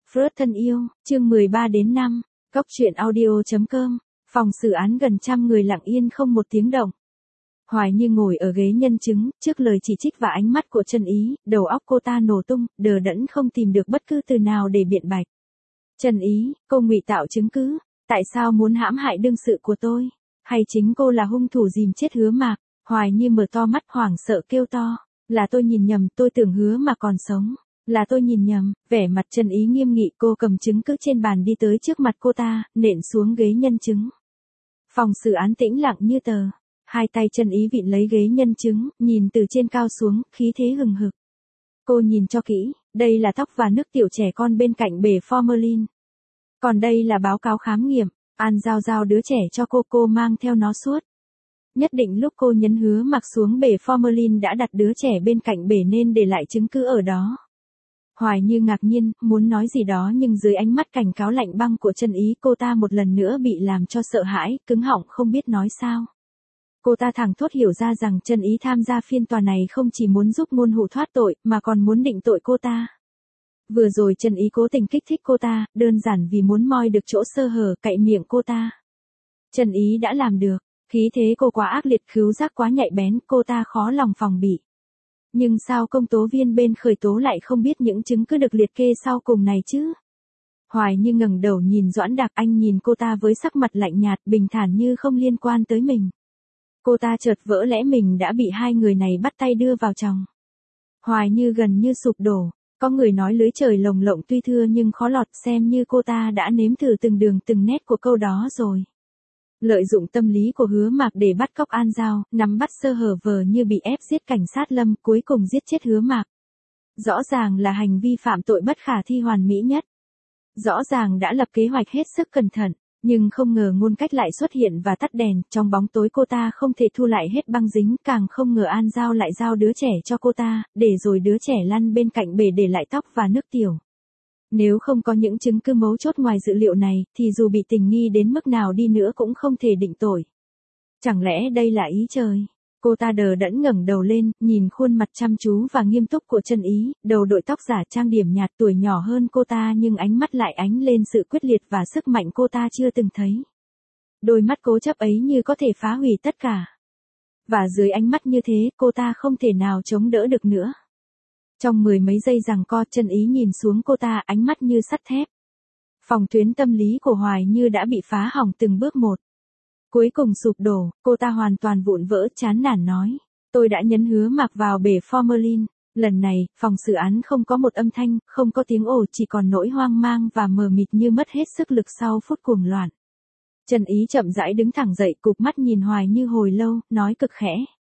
Freud thân yêu, chương 13 đến 5, Góc truyện audio.com, phòng xử án gần trăm người lặng yên không một tiếng động. Hoài Như ngồi ở ghế nhân chứng, trước lời chỉ trích và ánh mắt của Trân Ý, đầu óc cô ta nổ tung, đờ đẫn không tìm được bất cứ từ nào để biện bạch. Trân Ý, cô ngụy tạo chứng cứ, tại sao muốn hãm hại đương sự của tôi? Hay chính cô là hung thủ dìm chết Hứa Mạc? Hoài Như mở to mắt hoảng sợ kêu to, là tôi nhìn nhầm, tôi tưởng Hứa Mạc còn sống. Là tôi nhìn nhầm. Vẻ mặt Trân Ý nghiêm nghị, cô cầm chứng cứ trên bàn đi tới trước mặt cô ta, nện xuống ghế nhân chứng. Phòng xử án tĩnh lặng như tờ. Hai tay Trân Ý vịn lấy ghế nhân chứng, nhìn từ trên cao xuống, khí thế hừng hực. Cô nhìn cho kỹ, đây là tóc và nước tiểu trẻ con bên cạnh bể formalin. Còn đây là báo cáo khám nghiệm, An giao đứa trẻ cho cô mang theo nó suốt. Nhất định lúc cô nhấn Hứa Mạc xuống bể formalin đã đặt đứa trẻ bên cạnh bể nên để lại chứng cứ ở đó. Hoài Như ngạc nhiên, muốn nói gì đó nhưng dưới ánh mắt cảnh cáo lạnh băng của Trân Ý, cô ta một lần nữa bị làm cho sợ hãi, cứng họng không biết nói sao. Cô ta thẳng thốt hiểu ra rằng Trân Ý tham gia phiên tòa này không chỉ muốn giúp ngôn hủ thoát tội, mà còn muốn định tội cô ta. Vừa rồi Trân Ý cố tình kích thích cô ta, đơn giản vì muốn moi được chỗ sơ hở, cạy miệng cô ta. Trân Ý đã làm được, khí thế cô quá ác liệt, khứu giác quá nhạy bén, cô ta khó lòng phòng bị. Nhưng sao công tố viên bên khởi tố lại không biết những chứng cứ được liệt kê sau cùng này chứ? Hoài Như ngẩng đầu nhìn Doãn Đạc, anh nhìn cô ta với sắc mặt lạnh nhạt, bình thản như không liên quan tới mình. Cô ta chợt vỡ lẽ mình đã bị hai người này bắt tay đưa vào chồng. Hoài Như gần như sụp đổ, có người nói lưới trời lồng lộng tuy thưa nhưng khó lọt, xem như cô ta đã nếm thử từng đường từng nét của câu đó rồi. Lợi dụng tâm lý của Hứa Mạc để bắt cóc An Giao, nắm bắt sơ hở vờ như bị ép giết cảnh sát Lâm, cuối cùng giết chết Hứa Mạc. Rõ ràng là hành vi phạm tội bất khả thi hoàn mỹ nhất. Rõ ràng đã lập kế hoạch hết sức cẩn thận, nhưng không ngờ ngôn cách lại xuất hiện và tắt đèn, trong bóng tối cô ta không thể thu lại hết băng dính, càng không ngờ An Giao lại giao đứa trẻ cho cô ta, để rồi đứa trẻ lăn bên cạnh bể để lại tóc và nước tiểu. Nếu không có những chứng cứ mấu chốt ngoài dữ liệu này, thì dù bị tình nghi đến mức nào đi nữa cũng không thể định tội. Chẳng lẽ đây là ý trời? Cô ta đờ đẫn ngẩng đầu lên, nhìn khuôn mặt chăm chú và nghiêm túc của Trân Ý, đầu đội tóc giả trang điểm nhạt, tuổi nhỏ hơn cô ta nhưng ánh mắt lại ánh lên sự quyết liệt và sức mạnh cô ta chưa từng thấy. Đôi mắt cố chấp ấy như có thể phá hủy tất cả. Và dưới ánh mắt như thế, cô ta không thể nào chống đỡ được nữa. Trong mười mấy giây giằng co, Trân Ý nhìn xuống cô ta, ánh mắt như sắt thép. Phòng tuyến tâm lý của Hoài Như đã bị phá hỏng từng bước một. Cuối cùng sụp đổ, cô ta hoàn toàn vụn vỡ, chán nản nói. Tôi đã nhấn Hứa Mạc vào bể formalin. Lần này, phòng xử án không có một âm thanh, không có tiếng ồ, chỉ còn nỗi hoang mang và mờ mịt như mất hết sức lực sau phút cuồng loạn. Trân Ý chậm rãi đứng thẳng dậy, cụp mắt nhìn Hoài Như hồi lâu, nói cực khẽ.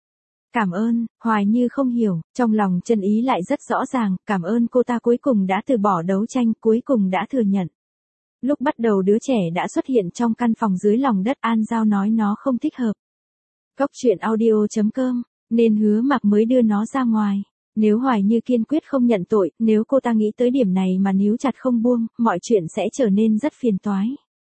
Cảm ơn. Hoài Như không hiểu, trong lòng Trân Ý lại rất rõ ràng, cảm ơn cô ta cuối cùng đã từ bỏ đấu tranh, cuối cùng đã thừa nhận. Lúc bắt đầu đứa trẻ đã xuất hiện trong căn phòng dưới lòng đất, An Giao nói nó không thích hợp. Góc truyện audio.com, nên Hứa Mạc mới đưa nó ra ngoài. Nếu Hoài Như kiên quyết không nhận tội, nếu cô ta nghĩ tới điểm này mà níu chặt không buông, mọi chuyện sẽ trở nên rất phiền toái.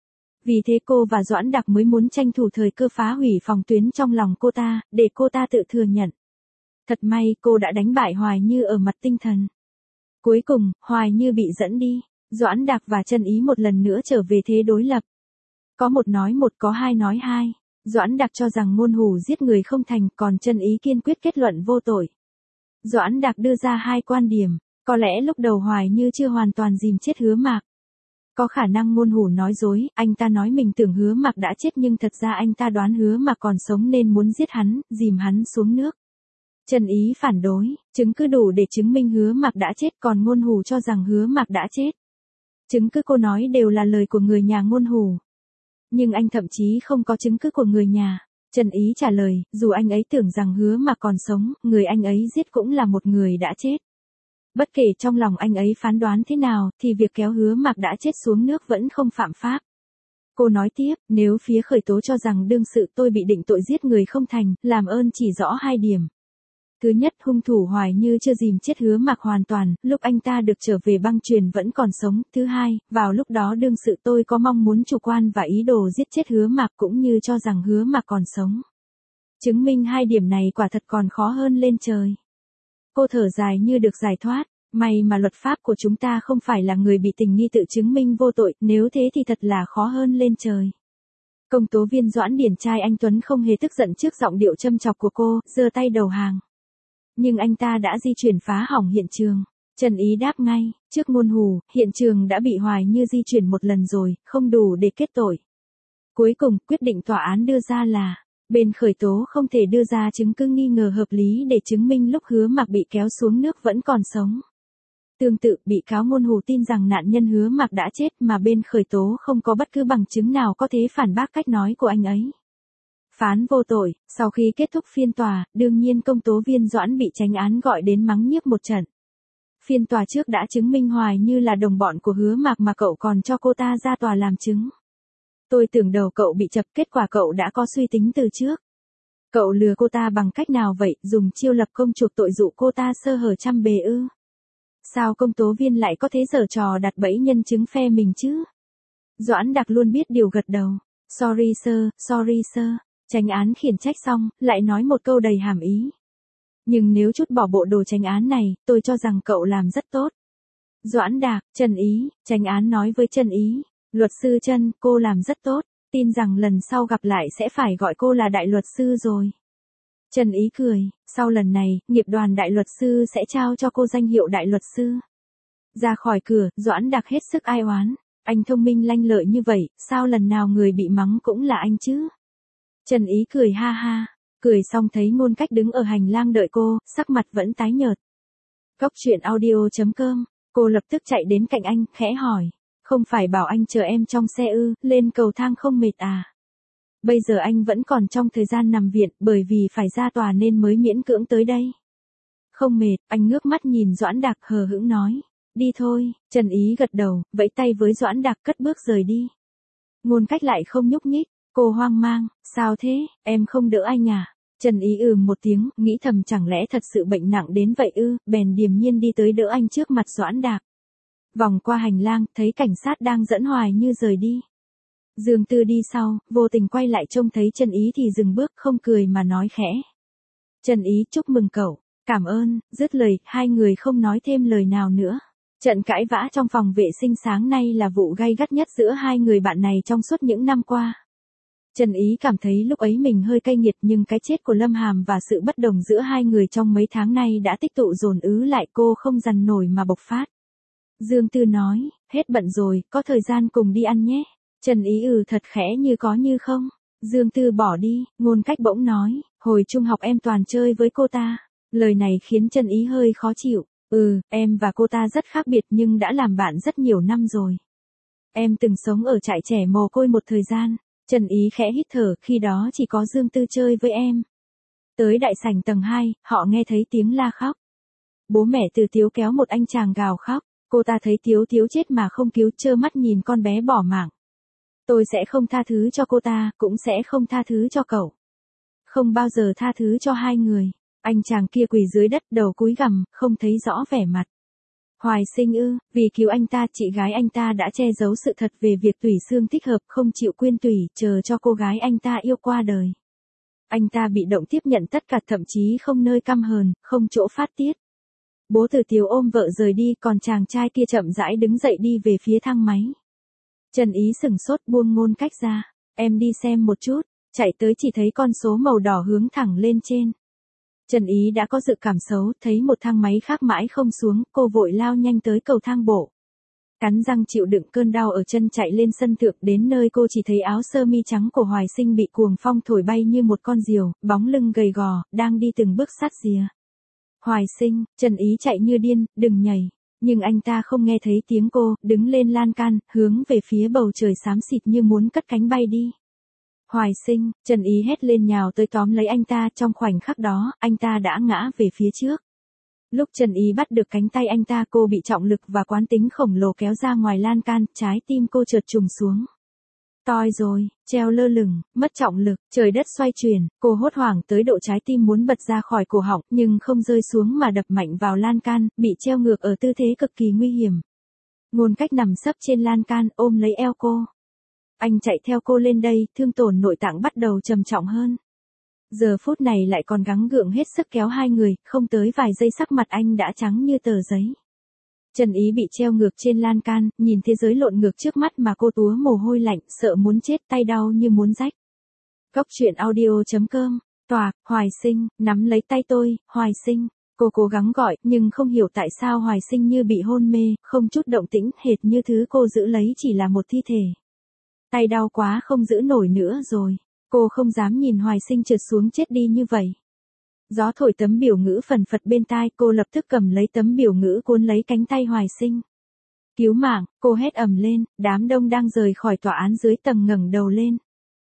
Vì thế cô và Doãn Đạc mới muốn tranh thủ thời cơ phá hủy phòng tuyến trong lòng cô ta, để cô ta tự thừa nhận. Thật may cô đã đánh bại Hoài Như ở mặt tinh thần. Cuối cùng, Hoài Như bị dẫn đi, Doãn Đạc và Trân Ý một lần nữa trở về thế đối lập. Có một nói một, có hai nói hai. Doãn Đạc cho rằng ngôn hủ giết người không thành, còn Trân Ý kiên quyết kết luận vô tội. Doãn Đạc đưa ra hai quan điểm, có lẽ lúc đầu Hoài Như chưa hoàn toàn dìm chết Hứa Mạc. Có khả năng ngôn hủ nói dối, anh ta nói mình tưởng Hứa Mạc đã chết nhưng thật ra anh ta đoán Hứa Mạc còn sống nên muốn giết hắn, dìm hắn xuống nước. Trân Ý phản đối, chứng cứ đủ để chứng minh Hứa Mạc đã chết, còn ngôn hủ cho rằng Hứa Mạc đã chết. Chứng cứ cô nói đều là lời của người nhà ngôn hủ. Nhưng anh thậm chí không có chứng cứ của người nhà. Trân Ý trả lời, dù anh ấy tưởng rằng Hứa Mạc còn sống, người anh ấy giết cũng là một người đã chết. Bất kể trong lòng anh ấy phán đoán thế nào, thì việc kéo Hứa Mạc đã chết xuống nước vẫn không phạm pháp. Cô nói tiếp, nếu phía khởi tố cho rằng đương sự tôi bị định tội giết người không thành, làm ơn chỉ rõ hai điểm. Thứ nhất, hung thủ Hoài Như chưa dìm chết Hứa Mạc hoàn toàn, lúc anh ta được trở về băng chuyền vẫn còn sống. Thứ hai, vào lúc đó đương sự tôi có mong muốn chủ quan và ý đồ giết chết Hứa Mạc cũng như cho rằng Hứa Mạc còn sống. Chứng minh hai điểm này quả thật còn khó hơn lên trời. Cô thở dài như được giải thoát. May mà luật pháp của chúng ta không phải là người bị tình nghi tự chứng minh vô tội, nếu thế thì thật là khó hơn lên trời. Công tố viên Doãn Điền trai anh Tuấn không hề tức giận trước giọng điệu châm chọc của cô, giơ tay đầu hàng. Nhưng anh ta đã di chuyển phá hỏng hiện trường. Trần Ý đáp ngay, trước ngôn hù, hiện trường đã bị Hoài Như di chuyển một lần rồi, không đủ để kết tội. Cuối cùng, quyết định tòa án đưa ra là, bên khởi tố không thể đưa ra chứng cứ nghi ngờ hợp lý để chứng minh lúc Hứa Mạc bị kéo xuống nước vẫn còn sống. Tương tự, bị cáo ngôn hù tin rằng nạn nhân Hứa Mạc đã chết mà bên khởi tố không có bất cứ bằng chứng nào có thể phản bác cách nói của anh ấy. Phán vô tội, sau khi kết thúc phiên tòa, đương nhiên công tố viên Doãn bị chánh án gọi đến mắng nhiếc một trận. Phiên tòa trước đã chứng minh Hoài Như là đồng bọn của Hứa Mạc mà cậu còn cho cô ta ra tòa làm chứng. Tôi tưởng đầu cậu bị chập, kết quả cậu đã có suy tính từ trước. Cậu lừa cô ta bằng cách nào vậy, dùng chiêu lập công chuộc tội dụ cô ta sơ hở trăm bề ư? Sao công tố viên lại có thế giở trò đặt bẫy nhân chứng phe mình chứ? Doãn Đặc luôn biết điều gật đầu. Sorry sir. Chánh án khiển trách xong, lại nói một câu đầy hàm ý. Nhưng nếu chút bỏ bộ đồ chánh án này, tôi cho rằng cậu làm rất tốt. Doãn Đạc, Trần Ý, chánh án nói với Trần Ý. Luật sư Trân, cô làm rất tốt, tin rằng lần sau gặp lại sẽ phải gọi cô là đại luật sư rồi. Trần Ý cười, sau lần này, nghiệp đoàn đại luật sư sẽ trao cho cô danh hiệu đại luật sư. Ra khỏi cửa, Doãn Đạc hết sức ai oán. Anh thông minh lanh lợi như vậy, sao lần nào người bị mắng cũng là anh chứ? Trần Ý cười ha ha, cười xong thấy Ngôn Cách đứng ở hành lang đợi cô, sắc mặt vẫn tái nhợt. Cóc truyện audio.com, cô lập tức chạy đến cạnh anh, khẽ hỏi. Không phải bảo anh chờ em trong xe ư, lên cầu thang không mệt à? Bây giờ anh vẫn còn trong thời gian nằm viện, bởi vì phải ra tòa nên mới miễn cưỡng tới đây. Không mệt, anh ngước mắt nhìn Doãn Đạc hờ hững nói. Đi thôi, Trần Ý gật đầu, vẫy tay với Doãn Đạc cất bước rời đi. Ngôn Cách lại không nhúc nhích, cô hoang mang, sao thế, em không đỡ anh à? Trần Ý một tiếng, nghĩ thầm chẳng lẽ thật sự bệnh nặng đến vậy ư, bèn điềm nhiên đi tới đỡ anh trước mặt Doãn Đạc. Vòng qua hành lang, thấy cảnh sát đang dẫn Hoài Như rời đi. Dương Tư đi sau, vô tình quay lại trông thấy Trần Ý thì dừng bước, không cười mà nói khẽ. Trần Ý, chúc mừng cậu, cảm ơn, dứt lời, hai người không nói thêm lời nào nữa. Trận cãi vã trong phòng vệ sinh sáng nay là vụ gay gắt nhất giữa hai người bạn này trong suốt những năm qua. Trần Ý cảm thấy lúc ấy mình hơi cay nghiệt, nhưng cái chết của Lâm Hàm và sự bất đồng giữa hai người trong mấy tháng nay đã tích tụ dồn ứ lại, cô không dằn nổi mà bộc phát. Dương Tư nói, hết bận rồi, có thời gian cùng đi ăn nhé. Trần Ý thật khẽ như có như không. Dương Tư bỏ đi, Ngôn Cách bỗng nói, hồi trung học em toàn chơi với cô ta. Lời này khiến Trần Ý hơi khó chịu. Em và cô ta rất khác biệt nhưng đã làm bạn rất nhiều năm rồi. Em từng sống ở trại trẻ mồ côi một thời gian. Trần Ý khẽ hít thở, khi đó chỉ có Dương Tư chơi với em. Tới đại sảnh tầng 2, họ nghe thấy tiếng la khóc. Bố mẹ Từ Tiếu kéo một anh chàng gào khóc. Cô ta thấy Tiếu Tiếu chết mà không cứu, trơ mắt nhìn con bé bỏ mạng. Tôi sẽ không tha thứ cho cô ta, cũng sẽ không tha thứ cho cậu. Không bao giờ tha thứ cho hai người. Anh chàng kia quỳ dưới đất, đầu cúi gằm, không thấy rõ vẻ mặt. Hoài Sinh vì cứu anh ta, chị gái anh ta đã che giấu sự thật về việc tủy xương thích hợp, không chịu quyên tủy, chờ cho cô gái anh ta yêu qua đời. Anh ta bị động tiếp nhận tất cả, thậm chí không nơi căm hờn, không chỗ phát tiết. Bố Từ Tiếu ôm vợ rời đi, còn chàng trai kia chậm rãi đứng dậy đi về phía thang máy. Trần Ý sửng sốt, buông Ngôn Cách ra. Em đi xem một chút, chạy tới chỉ thấy con số màu đỏ hướng thẳng lên trên. Trần Ý đã có dự cảm xấu, thấy một thang máy khác mãi không xuống, cô vội lao nhanh tới cầu thang bộ. Cắn răng chịu đựng cơn đau ở chân chạy lên sân thượng, đến nơi cô chỉ thấy áo sơ mi trắng của Hoài Sinh bị cuồng phong thổi bay như một con diều, bóng lưng gầy gò, đang đi từng bước sát rìa. Hoài Sinh, Trần Ý chạy như điên, đừng nhảy. Nhưng anh ta không nghe thấy tiếng cô, đứng lên lan can, hướng về phía bầu trời xám xịt như muốn cất cánh bay đi. Hoài Sinh, Trần Ý hét lên nhào tới tóm lấy anh ta, trong khoảnh khắc đó, anh ta đã ngã về phía trước. Lúc Trần Ý bắt được cánh tay anh ta, cô bị trọng lực và quán tính khổng lồ kéo ra ngoài lan can, trái tim cô chợt trùng xuống. Toi rồi, treo lơ lửng, mất trọng lực, trời đất xoay chuyển, cô hốt hoảng tới độ trái tim muốn bật ra khỏi cổ họng, nhưng không rơi xuống mà đập mạnh vào lan can, bị treo ngược ở tư thế cực kỳ nguy hiểm. Ngôn Cách nằm sấp trên lan can, ôm lấy eo cô. Anh chạy theo cô lên đây, thương tổn nội tạng bắt đầu trầm trọng hơn. Giờ phút này lại còn gắng gượng hết sức kéo hai người, không tới vài giây sắc mặt anh đã trắng như tờ giấy. Trần Ý bị treo ngược trên lan can, nhìn thế giới lộn ngược trước mắt mà cô túa mồ hôi lạnh, sợ muốn chết, tay đau như muốn rách. Cốc truyện audio.com, Toạc, Hoài Sinh, nắm lấy tay tôi, Hoài Sinh. Cô cố gắng gọi, nhưng không hiểu tại sao Hoài Sinh như bị hôn mê, không chút động tĩnh, hệt như thứ cô giữ lấy chỉ là một thi thể. Tay đau quá không giữ nổi nữa rồi. Cô không dám nhìn Hoài Sinh trượt xuống chết đi như vậy. Gió thổi tấm biểu ngữ phần phật bên tai, cô lập tức cầm lấy tấm biểu ngữ cuốn lấy cánh tay Hoài Sinh. Cứu mạng, cô hét ầm lên, đám đông đang rời khỏi tòa án dưới tầng ngẩng đầu lên.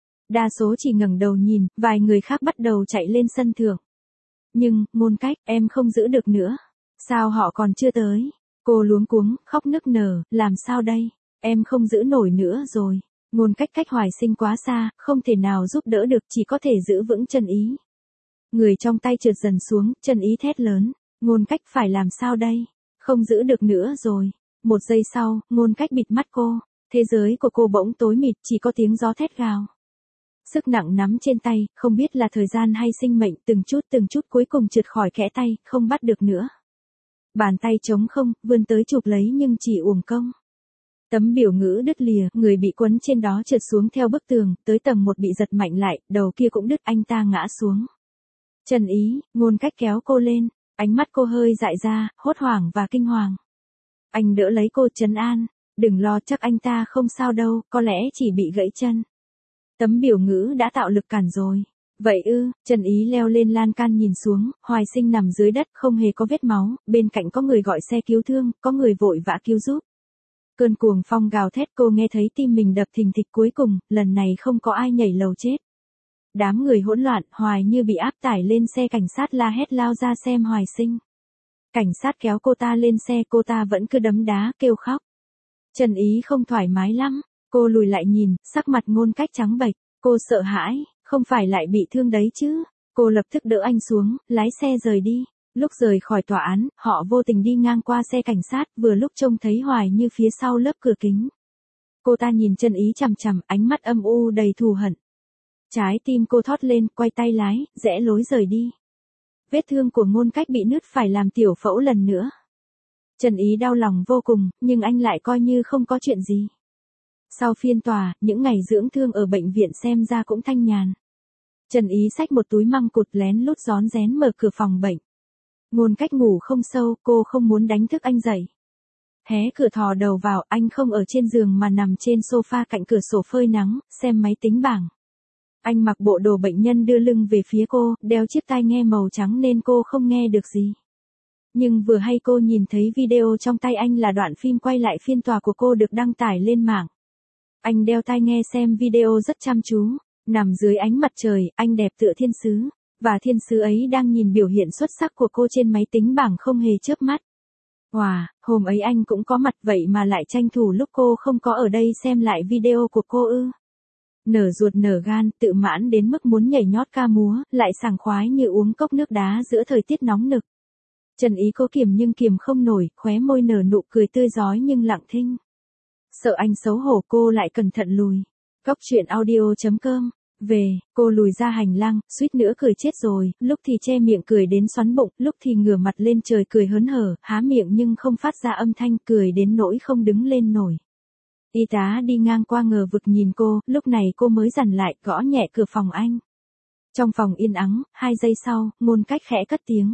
Đa số chỉ ngẩng đầu nhìn, vài người khác bắt đầu chạy lên sân thượng. Nhưng, Ngôn Cách, em không giữ được nữa. Sao họ còn chưa tới? Cô luống cuống, khóc nức nở, làm sao đây? Em không giữ nổi nữa rồi. Ngôn Cách cách Hoài Sinh quá xa, không thể nào giúp đỡ được, chỉ có thể giữ vững Trần Ý. Người trong tay trượt dần xuống, Trần Ý thét lớn. Ngôn Cách phải làm sao đây? Không giữ được nữa rồi. Một giây sau, Ngôn Cách bịt mắt cô. Thế giới của cô bỗng tối mịt, chỉ có tiếng gió thét gào. Sức nặng nắm trên tay, không biết là thời gian hay sinh mệnh, từng chút cuối cùng trượt khỏi kẽ tay, không bắt được nữa. Bàn tay trống không, vươn tới chụp lấy nhưng chỉ uổng công. Tấm biểu ngữ đứt lìa, người bị quấn trên đó trượt xuống theo bức tường, tới tầng 1 bị giật mạnh lại, đầu kia cũng đứt, anh ta ngã xuống. Trần Ý, Ngôn Cách kéo cô lên, ánh mắt cô hơi dại ra, hốt hoảng và kinh hoàng. Anh đỡ lấy cô trấn an, đừng lo, chắc anh ta không sao đâu, có lẽ chỉ bị gãy chân. Tấm biểu ngữ đã tạo lực cản rồi. Vậy ư? Trần Ý leo lên lan can nhìn xuống, Hoài Sinh nằm dưới đất không hề có vết máu, bên cạnh có người gọi xe cứu thương, có người vội vã cứu giúp. Cơn cuồng phong gào thét, cô nghe thấy tim mình đập thình thịch, cuối cùng, lần này không có ai nhảy lầu chết. Đám người hỗn loạn, Hoài như bị áp tải lên xe, cảnh sát la hét lao ra xem Hoài Sinh. Cảnh sát kéo cô ta lên xe, cô ta vẫn cứ đấm đá, kêu khóc. Trần Ý không thoải mái lắm. Cô lùi lại nhìn, sắc mặt Ngôn Cách trắng bệch, cô sợ hãi, không phải lại bị thương đấy chứ. Cô lập tức đỡ anh xuống, lái xe rời đi. Lúc rời khỏi tòa án, họ vô tình đi ngang qua xe cảnh sát, vừa lúc trông thấy Hoài như phía sau lớp cửa kính. Cô ta nhìn Trần Ý chằm chằm, ánh mắt âm u đầy thù hận. Trái tim cô thót lên, quay tay lái, rẽ lối rời đi. Vết thương của Ngôn Cách bị nứt, phải làm tiểu phẫu lần nữa. Trần Ý đau lòng vô cùng, nhưng anh lại coi như không có chuyện gì. Sau phiên tòa, những ngày dưỡng thương ở bệnh viện xem ra cũng thanh nhàn. Trần Ý xách một túi măng cụt lén lút rón rén mở cửa phòng bệnh. Ngôn Cách ngủ không sâu, cô không muốn đánh thức anh dậy. Hé cửa thò đầu vào, anh không ở trên giường mà nằm trên sofa cạnh cửa sổ phơi nắng, xem máy tính bảng. Anh mặc bộ đồ bệnh nhân đưa lưng về phía cô, đeo chiếc tai nghe màu trắng nên cô không nghe được gì. Nhưng vừa hay cô nhìn thấy video trong tay anh là đoạn phim quay lại phiên tòa của cô được đăng tải lên mạng. Anh đeo tai nghe xem video rất chăm chú, nằm dưới ánh mặt trời, anh đẹp tựa thiên sứ, và thiên sứ ấy đang nhìn biểu hiện xuất sắc của cô trên máy tính bảng không hề chớp mắt. Wow, hôm ấy anh cũng có mặt vậy mà lại tranh thủ lúc cô không có ở đây xem lại video của cô ư. Nở ruột nở gan, tự mãn đến mức muốn nhảy nhót ca múa, lại sảng khoái như uống cốc nước đá giữa thời tiết nóng nực. Trần Ý cố kiềm nhưng kiềm không nổi, khóe môi nở nụ cười tươi rói nhưng lặng thinh. Sợ anh xấu hổ, cô lại cẩn thận lùi. Cốc truyện audio.com. Về, cô lùi ra hành lang, suýt nữa cười chết rồi, lúc thì che miệng cười đến xoắn bụng, lúc thì ngửa mặt lên trời cười hớn hở, há miệng nhưng không phát ra âm thanh, cười đến nỗi không đứng lên nổi. Y tá đi ngang qua ngờ vực nhìn cô, lúc này cô mới dằn lại, gõ nhẹ cửa phòng anh. Trong phòng yên ắng, 2 giây sau, Ngôn Cách khẽ cất tiếng.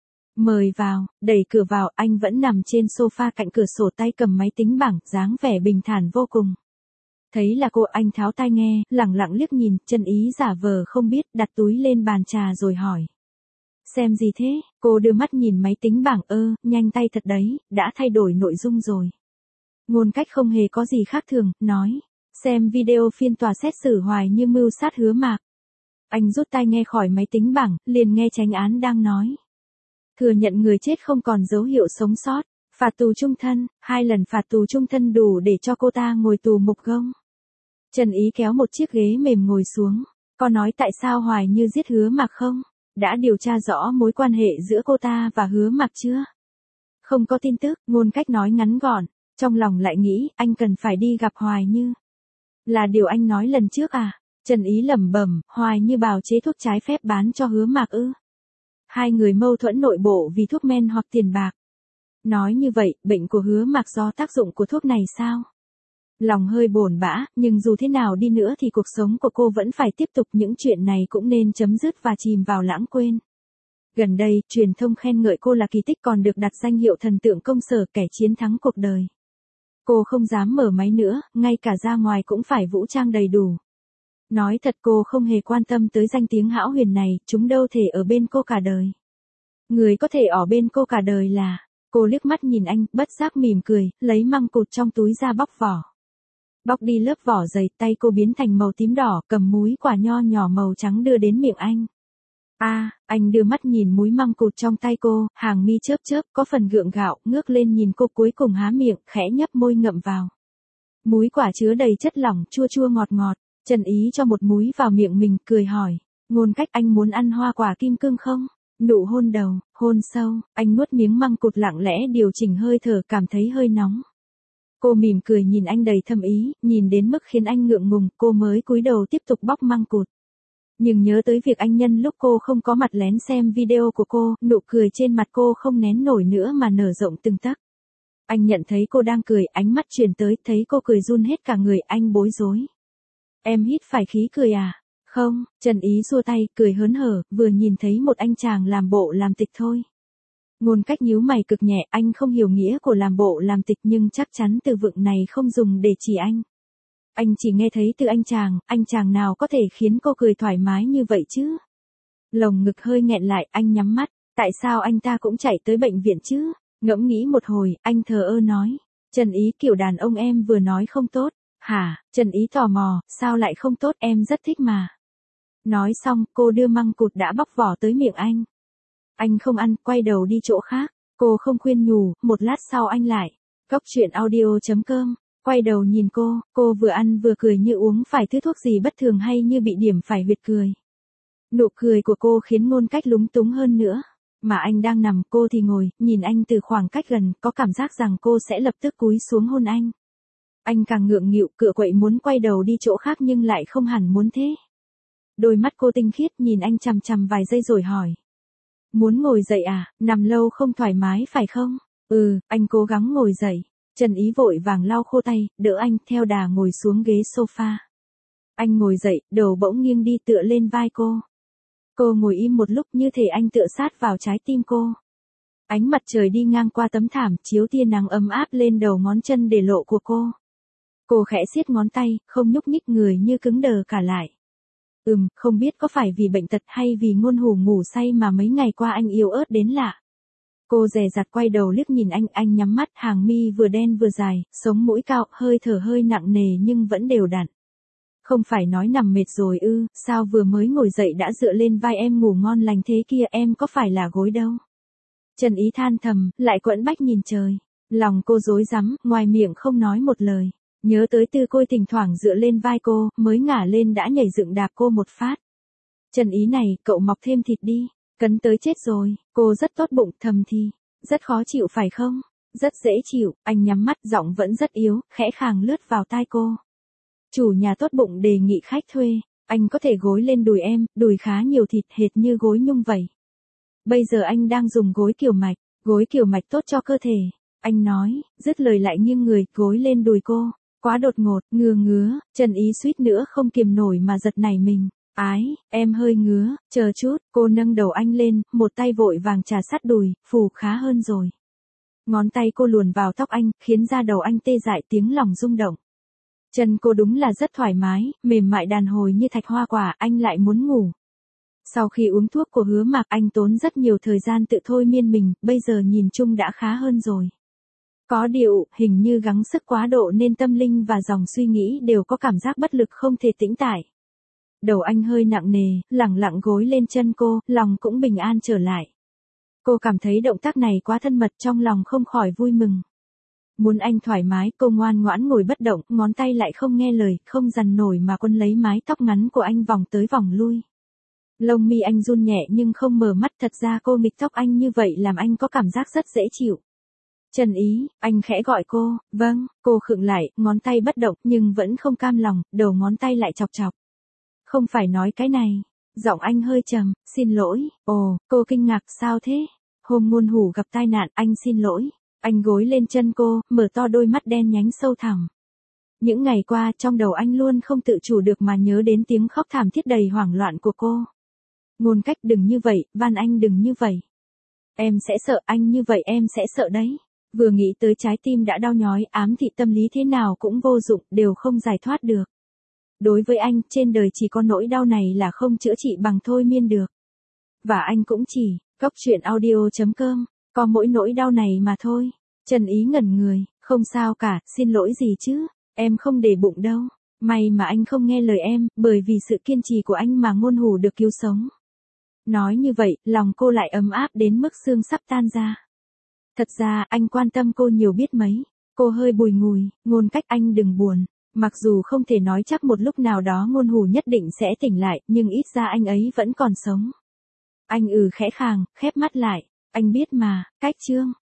Mời vào, đẩy cửa vào, anh vẫn nằm trên sofa cạnh cửa sổ, tay cầm máy tính bảng, dáng vẻ bình thản vô cùng. Thấy là cô, anh tháo tai nghe, lẳng lặng liếc nhìn, Trần Ý giả vờ không biết, đặt túi lên bàn trà rồi hỏi. Xem gì thế? Cô đưa mắt nhìn máy tính bảng, nhanh tay thật đấy, đã thay đổi nội dung rồi. Ngôn Cách không hề có gì khác thường, nói. Xem video phiên tòa xét xử Hoài Như mưu sát Hứa Mạc. Anh rút tai nghe khỏi máy tính bảng, liền nghe chánh án đang nói. Thừa nhận người chết không còn dấu hiệu sống sót, phạt tù chung thân, 2 lần phạt tù chung thân đủ để cho cô ta ngồi tù mục gông. Trần Ý kéo một chiếc ghế mềm ngồi xuống, có nói tại sao Hoài Như giết Hứa Mạc không? Đã điều tra rõ mối quan hệ giữa cô ta và Hứa Mạc chưa? Không có tin tức, Ngôn Cách nói ngắn gọn, trong lòng lại nghĩ anh cần phải đi gặp Hoài Như. Là điều anh nói lần trước à? Trần Ý lẩm bẩm, Hoài Như bào chế thuốc trái phép bán cho Hứa Mạc ư? 2 người mâu thuẫn nội bộ vì thuốc men hoặc tiền bạc. Nói như vậy, bệnh của Hứa Mạc do tác dụng của thuốc này sao? Lòng hơi bồn bã, nhưng dù thế nào đi nữa thì cuộc sống của cô vẫn phải tiếp tục, những chuyện này cũng nên chấm dứt và chìm vào lãng quên. Gần đây, truyền thông khen ngợi cô là kỳ tích, còn được đặt danh hiệu thần tượng công sở, kẻ chiến thắng cuộc đời. Cô không dám mở máy nữa, ngay cả ra ngoài cũng phải vũ trang đầy đủ. Nói thật, cô không hề quan tâm tới danh tiếng hão huyền này, chúng đâu thể ở bên cô cả đời. Người có thể ở bên cô cả đời là... Cô liếc mắt nhìn anh, bất giác mỉm cười, lấy măng cụt trong túi ra bóc vỏ. Bóc đi lớp vỏ dày, tay cô biến thành màu tím đỏ, cầm múi quả nho nhỏ màu trắng đưa đến miệng anh. Anh đưa mắt nhìn múi măng cụt trong tay cô, hàng mi chớp chớp, có phần gượng gạo, ngước lên nhìn cô, cuối cùng há miệng, khẽ nhấp môi ngậm vào. Múi quả chứa đầy chất lỏng, chua chua ngọt ngọt. Trần Ý cho một múi vào miệng mình, cười hỏi. Ngôn Cách, anh muốn ăn hoa quả kim cương không? Nụ hôn đầu, hôn sâu, anh nuốt miếng măng cụt lặng lẽ điều chỉnh hơi thở, cảm thấy hơi nóng. Cô mỉm cười nhìn anh đầy thâm ý, nhìn đến mức khiến anh ngượng ngùng, cô mới cúi đầu tiếp tục bóc măng cụt. Nhưng nhớ tới việc anh nhân lúc cô không có mặt lén xem video của cô, nụ cười trên mặt cô không nén nổi nữa mà nở rộng từng tấc. Anh nhận thấy cô đang cười, ánh mắt chuyển tới, thấy cô cười run hết cả người, anh bối rối. Em hít phải khí cười à? Không, Trần Ý xua tay, cười hớn hở, vừa nhìn thấy một anh chàng làm bộ làm tịch thôi. Ngôn Cách nhíu mày cực nhẹ, anh không hiểu nghĩa của làm bộ làm tịch, nhưng chắc chắn từ vựng này không dùng để chỉ anh. Anh chỉ nghe thấy từ anh chàng nào có thể khiến cô cười thoải mái như vậy chứ? Lồng ngực hơi nghẹn lại, anh nhắm mắt, tại sao anh ta cũng chạy tới bệnh viện chứ? Ngẫm nghĩ một hồi, anh thờ ơ nói. Trần Ý, kiểu đàn ông em vừa nói không tốt. Hả? Trần Ý tò mò, sao lại không tốt, em rất thích mà. Nói xong, cô đưa măng cụt đã bóc vỏ tới miệng anh. Anh không ăn, quay đầu đi chỗ khác. Cô không khuyên nhủ, một lát sau anh lại. Góc truyện audio.com. Quay đầu nhìn cô vừa ăn vừa cười như uống phải thứ thuốc gì bất thường hay như bị điểm phải huyệt cười. Nụ cười của cô khiến Ngôn Cách lúng túng hơn nữa. Mà anh đang nằm, cô thì ngồi, nhìn anh từ khoảng cách gần, có cảm giác rằng cô sẽ lập tức cúi xuống hôn anh. Anh càng ngượng nghịu, cựa quậy muốn quay đầu đi chỗ khác nhưng lại không hẳn muốn thế. Đôi mắt cô tinh khiết nhìn anh chằm chằm vài giây rồi hỏi. Muốn ngồi dậy à, nằm lâu không thoải mái phải không? Anh cố gắng ngồi dậy. Trần Ý vội vàng lau khô tay, đỡ anh, theo đà ngồi xuống ghế sofa. Anh ngồi dậy, đầu bỗng nghiêng đi tựa lên vai cô. Cô ngồi im một lúc, như thể anh tựa sát vào trái tim cô. Ánh mặt trời đi ngang qua tấm thảm, chiếu tia nắng ấm áp lên đầu ngón chân để lộ của cô. Cô khẽ siết ngón tay, không nhúc nhích, người như cứng đờ cả lại. Không biết có phải vì bệnh tật hay vì Ngôn Hủ ngủ say mà mấy ngày qua anh yếu ớt đến lạ. Cô dè dặt quay đầu liếc nhìn anh nhắm mắt, hàng mi vừa đen vừa dài, sống mũi cao, hơi thở hơi nặng nề nhưng vẫn đều đặn. Không phải nói nằm mệt rồi sao vừa mới ngồi dậy đã dựa lên vai em ngủ ngon lành thế kia, em có phải là gối đâu. Trần Ý than thầm, lại quẫn bách nhìn trời. Lòng cô rối rắm, ngoài miệng không nói một lời. Nhớ tới Tư Côi thỉnh thoảng dựa lên vai cô, mới ngả lên đã nhảy dựng đạp cô một phát. Trần Ý này, cậu mọc thêm thịt đi, cấn tới chết rồi. Cô rất tốt bụng, thầm thì. Rất khó chịu phải không? Rất dễ chịu, anh nhắm mắt, giọng vẫn rất yếu, khẽ khàng lướt vào tai cô. Chủ nhà tốt bụng đề nghị khách thuê, anh có thể gối lên đùi em, đùi khá nhiều thịt hệt như gối nhung vậy. Bây giờ anh đang dùng gối kiểu mạch tốt cho cơ thể. Anh nói, dứt lời lại nghiêng người, gối lên đùi cô. Quá đột ngột, ngứa, Trần Ý suýt nữa không kiềm nổi mà giật nảy mình. Em hơi ngứa, chờ chút, cô nâng đầu anh lên, một tay vội vàng trà sát đùi, phù khá hơn rồi. Ngón tay cô luồn vào tóc anh, khiến da đầu anh tê dại, tiếng lòng rung động. Chân cô đúng là rất thoải mái, mềm mại đàn hồi như thạch hoa quả, anh lại muốn ngủ. Sau khi uống thuốc của Hứa Mạc, anh tốn rất nhiều thời gian tự thôi miên mình, bây giờ nhìn chung đã khá hơn rồi. Có điều, hình như gắng sức quá độ nên tâm linh và dòng suy nghĩ đều có cảm giác bất lực không thể tĩnh tại. Đầu anh hơi nặng nề, lẳng lặng gối lên chân cô, lòng cũng bình an trở lại. Cô cảm thấy động tác này quá thân mật, trong lòng không khỏi vui mừng. Muốn anh thoải mái, cô ngoan ngoãn ngồi bất động, ngón tay lại không nghe lời, không dằn nổi mà quấn lấy mái tóc ngắn của anh vòng tới vòng lui. Lông mi anh run nhẹ nhưng không mở mắt, thật ra cô nghịch tóc anh như vậy làm anh có cảm giác rất dễ chịu. Trần Ý, anh khẽ gọi cô, vâng, cô khựng lại, ngón tay bất động nhưng vẫn không cam lòng, đầu ngón tay lại chọc chọc. Không phải nói cái này, giọng anh hơi trầm, xin lỗi, cô kinh ngạc, sao thế? Hôm Ngôn Hủ gặp tai nạn, anh xin lỗi. Anh gối lên chân cô, mở to đôi mắt đen nhánh sâu thẳm. Những ngày qua trong đầu anh luôn không tự chủ được mà nhớ đến tiếng khóc thảm thiết đầy hoảng loạn của cô. Ngôn Cách đừng như vậy, van anh đừng như vậy. Em sẽ sợ anh như vậy em sẽ sợ đấy. Vừa nghĩ tới trái tim đã đau nhói, ám thị tâm lý thế nào cũng vô dụng, đều không giải thoát được. Đối với anh, trên đời chỉ có nỗi đau này là không chữa trị bằng thôi miên được. Và anh cũng chỉ, Cóc truyện audio.com, có mỗi nỗi đau này mà thôi. Trần Ý ngẩn người, không sao cả, xin lỗi gì chứ, em không để bụng đâu. May mà anh không nghe lời em, bởi vì sự kiên trì của anh mà Ngôn Hủ được cứu sống. Nói như vậy, lòng cô lại ấm áp đến mức xương sắp tan ra. Thật ra, anh quan tâm cô nhiều biết mấy. Cô hơi bùi ngùi, Ngôn Cách anh đừng buồn. Mặc dù không thể nói chắc một lúc nào đó Ngôn Hủ nhất định sẽ tỉnh lại, nhưng ít ra anh ấy vẫn còn sống. Anh khẽ khàng, khép mắt lại. Anh biết mà, Cách Trương.